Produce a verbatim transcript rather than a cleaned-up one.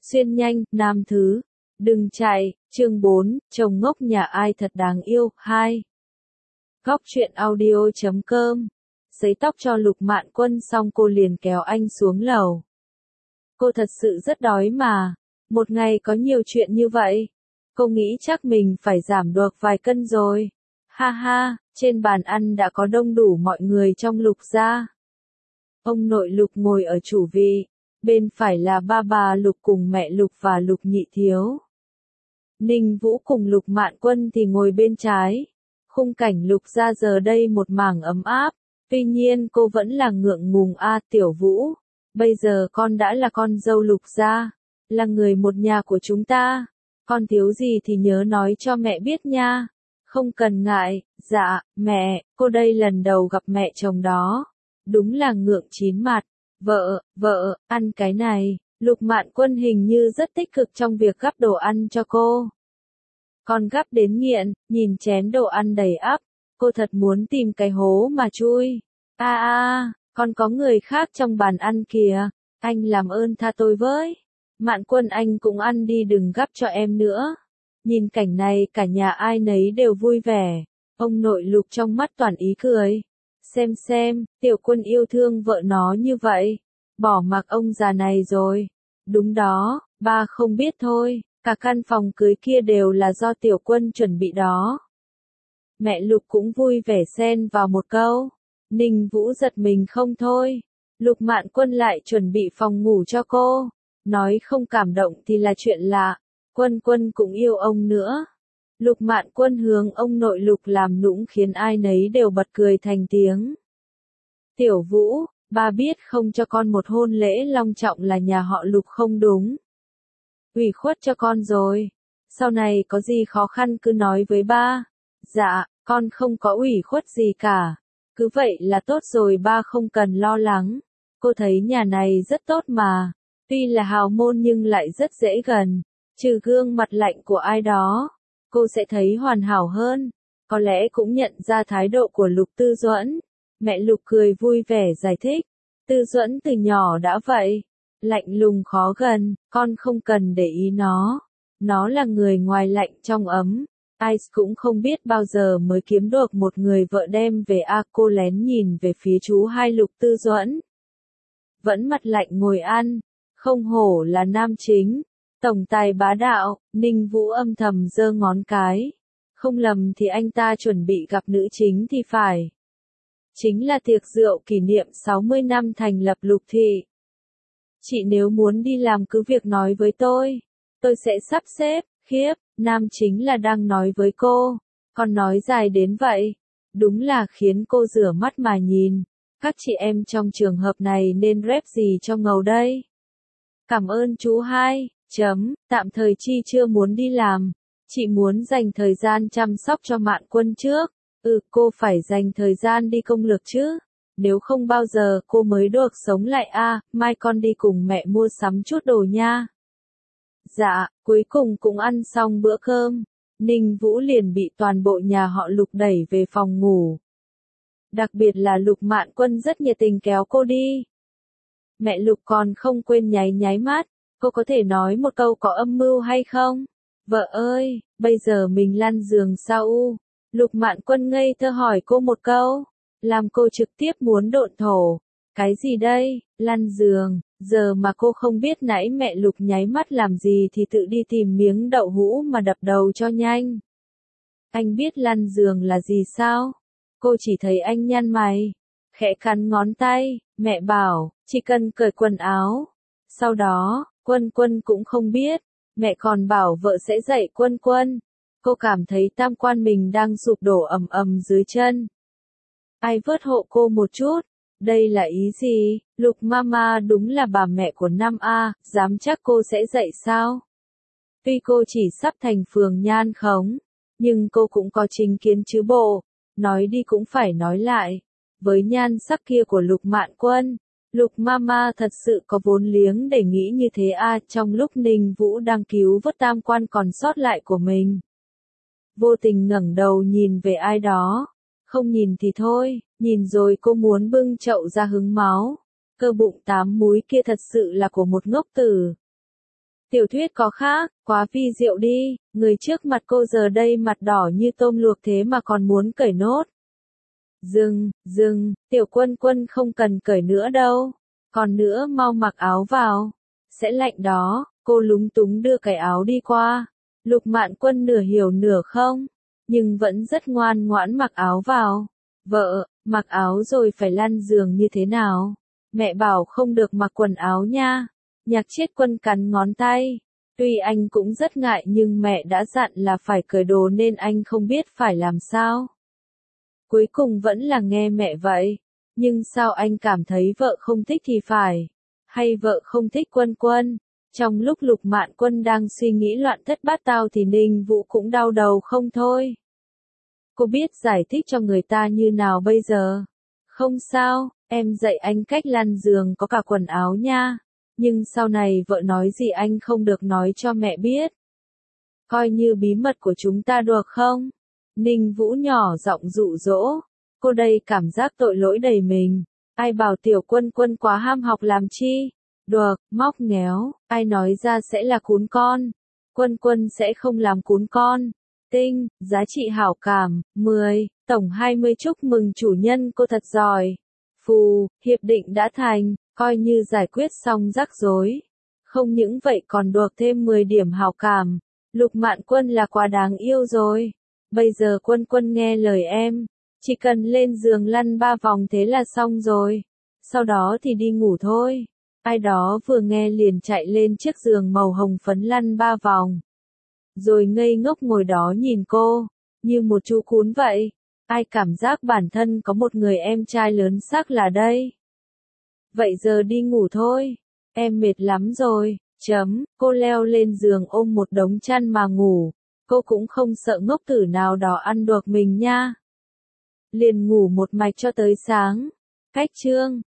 Xuyên nhanh, nam thứ. Đừng chạy, chương bốn, chồng ngốc nhà ai thật đáng yêu, hai. Góc truyện audio chấm com. Sấy tóc cho Lục Mạn Quân xong cô liền kéo anh xuống lầu. Cô thật sự rất đói mà. Một ngày có nhiều chuyện như vậy. Cô nghĩ chắc mình phải giảm được vài cân rồi. Ha ha, trên bàn ăn đã có đông đủ mọi người trong Lục gia. Ông nội Lục ngồi ở chủ vị. Bên phải là ba bà Lục cùng mẹ Lục và Lục nhị thiếu. Ninh Vũ cùng Lục Mạn Quân thì ngồi bên trái. Khung cảnh Lục gia giờ đây một mảng ấm áp. Tuy nhiên cô vẫn là ngượng ngùng a Tiểu Vũ. Bây giờ con đã là con dâu Lục gia. Là người một nhà của chúng ta. Con thiếu gì thì nhớ nói cho mẹ biết nha. Không cần ngại, dạ, mẹ, cô đây lần đầu gặp mẹ chồng đó. Đúng là ngượng chín mặt. Vợ, vợ, ăn cái này. Lục Mạn Quân hình như rất tích cực trong việc gắp đồ ăn cho cô. Con gắp đến nghiện, nhìn chén đồ ăn đầy ắp. Cô thật muốn tìm cái hố mà chui. A a, còn có người khác trong bàn ăn kìa. Anh làm ơn tha tôi với. Mạn Quân anh cũng ăn đi đừng gắp cho em nữa. Nhìn cảnh này cả nhà ai nấy đều vui vẻ. Ông nội Lục trong mắt toàn ý cười. Xem xem, Tiểu Quân yêu thương vợ nó như vậy. Bỏ mặc ông già này rồi. Đúng đó, ba không biết thôi. Cả căn phòng cưới kia đều là do Tiểu Quân chuẩn bị đó. Mẹ Lục cũng vui vẻ xen vào một câu. Ninh Vũ giật mình không thôi. Lục Mạn Quân lại chuẩn bị phòng ngủ cho cô. Nói không cảm động thì là chuyện lạ. Quân Quân cũng yêu ông nữa. Lục Mạn Quân hướng ông nội Lục làm nũng khiến ai nấy đều bật cười thành tiếng. Tiểu Vũ, ba biết không cho con một hôn lễ long trọng là nhà họ Lục không đúng. Ủy khuất cho con rồi. Sau này có gì khó khăn cứ nói với ba. Dạ, con không có ủy khuất gì cả. Cứ vậy là tốt rồi ba không cần lo lắng. Cô thấy nhà này rất tốt mà. Tuy là hào môn nhưng lại rất dễ gần. Trừ gương mặt lạnh của ai đó. Cô sẽ thấy hoàn hảo hơn. Có lẽ cũng nhận ra thái độ của Lục Tư Duẫn. Mẹ Lục cười vui vẻ giải thích. Tư Duẫn từ nhỏ đã vậy. Lạnh lùng khó gần, con không cần để ý nó. Nó là người ngoài lạnh trong ấm. Ice cũng không biết bao giờ mới kiếm được một người vợ đem về a cô lén nhìn về phía chú hai Lục Tư Duẫn. Vẫn mặt lạnh ngồi ăn. Không hổ là nam chính. Tổng tài bá đạo, Ninh Vũ âm thầm giơ ngón cái. Không lầm thì anh ta chuẩn bị gặp nữ chính thì phải. Chính là tiệc rượu kỷ niệm sáu mươi năm thành lập Lục thị. Chị nếu muốn đi làm cứ việc nói với tôi. Tôi sẽ sắp xếp, khiếp, nam chính là đang nói với cô. Còn nói dài đến vậy. Đúng là khiến cô rửa mắt mà nhìn. Các chị em trong trường hợp này nên rep gì cho ngầu đây? Cảm ơn chú hai. Chấm, tạm thời chi chưa muốn đi làm. Chị muốn dành thời gian chăm sóc cho Mạn Quân trước. Ừ, cô phải dành thời gian đi công lược chứ. Nếu không bao giờ cô mới được sống lại a à, mai con đi cùng mẹ mua sắm chút đồ nha. Dạ, cuối cùng cũng ăn xong bữa cơm. Ninh Vũ liền bị toàn bộ nhà họ Lục đẩy về phòng ngủ. Đặc biệt là Lục Mạn Quân rất nhiệt tình kéo cô đi. Mẹ Lục còn không quên nháy nháy mắt. Cô có thể nói một câu có âm mưu hay không? Vợ ơi, bây giờ mình lăn giường sao u? Lục Mạn Quân ngây thơ hỏi cô một câu. Làm cô trực tiếp muốn độn thổ. Cái gì đây, lăn giường, giờ mà cô không biết nãy mẹ Lục nháy mắt làm gì thì tự đi tìm miếng đậu hũ mà đập đầu cho nhanh. Anh biết lăn giường là gì sao? Cô chỉ thấy anh nhăn mày, khẽ cắn ngón tay, mẹ bảo, chỉ cần cởi quần áo. Sau đó, Quân Quân cũng không biết, mẹ còn bảo vợ sẽ dạy Quân Quân. Cô cảm thấy tam quan mình đang sụp đổ ầm ầm dưới chân. Ai vớt hộ cô một chút? Đây là ý gì? Lục Mama đúng là bà mẹ của năm a, dám chắc cô sẽ dạy sao? Tuy cô chỉ sắp thành phường nhan khống, nhưng cô cũng có chính kiến chứ bộ. Nói đi cũng phải nói lại. Với nhan sắc kia của Lục Mạn Quân, Lục Mama thật sự có vốn liếng để nghĩ như thế a trong lúc Ninh Vũ đang cứu vớt tam quan còn sót lại của mình. Vô tình ngẩng đầu nhìn về ai đó. Không nhìn thì thôi, nhìn rồi cô muốn bưng chậu ra hứng máu. Cơ bụng tám múi kia thật sự là của một ngốc tử. Tiểu thuyết có khác, quá vi diệu đi, người trước mặt cô giờ đây mặt đỏ như tôm luộc thế mà còn muốn cởi nốt. Dừng, dừng, Tiểu Quân Quân không cần cởi nữa đâu. Còn nữa mau mặc áo vào. Sẽ lạnh đó, cô lúng túng đưa cái áo đi qua. Lục Mạn Quân nửa hiểu nửa không, nhưng vẫn rất ngoan ngoãn mặc áo vào. Vợ, mặc áo rồi phải lăn giường như thế nào? Mẹ bảo không được mặc quần áo nha. Nhạc Triết Quân cắn ngón tay. Tuy anh cũng rất ngại nhưng mẹ đã dặn là phải cởi đồ nên anh không biết phải làm sao. Cuối cùng vẫn là nghe mẹ vậy. Nhưng sao anh cảm thấy vợ không thích thì phải? Hay vợ không thích Quân Quân? Trong lúc Lục Mạn Quân đang suy nghĩ loạn thất bát tao thì Ninh Vũ cũng đau đầu không thôi. Cô biết giải thích cho người ta như nào bây giờ? Không sao, em dạy anh cách lăn giường có cả quần áo nha. Nhưng sau này vợ nói gì anh không được nói cho mẹ biết. Coi như bí mật của chúng ta được không? Ninh Vũ nhỏ giọng dụ dỗ. Cô đây cảm giác tội lỗi đầy mình. Ai bảo Tiểu Quân Quân quá ham học làm chi? Được, móc nghéo, ai nói ra sẽ là cún con. Quân Quân sẽ không làm cún con. Tinh, giá trị hảo cảm, mười, tổng hai mươi chúc mừng chủ nhân cô thật giỏi. Phù, hiệp định đã thành, coi như giải quyết xong rắc rối. Không những vậy còn được thêm mười điểm hảo cảm. Lục Mạn Quân là quá đáng yêu rồi. Bây giờ Quân Quân nghe lời em. Chỉ cần lên giường lăn ba vòng thế là xong rồi. Sau đó thì đi ngủ thôi. Ai đó vừa nghe liền chạy lên chiếc giường màu hồng phấn lăn ba vòng. Rồi ngây ngốc ngồi đó nhìn cô, như một chú cún vậy. Ai cảm giác bản thân có một người em trai lớn xác là đây. Vậy giờ đi ngủ thôi. Em mệt lắm rồi. Chấm, cô leo lên giường ôm một đống chăn mà ngủ. Cô cũng không sợ ngốc tử nào đó ăn được mình nha. Liền ngủ một mạch cho tới sáng. Cách chương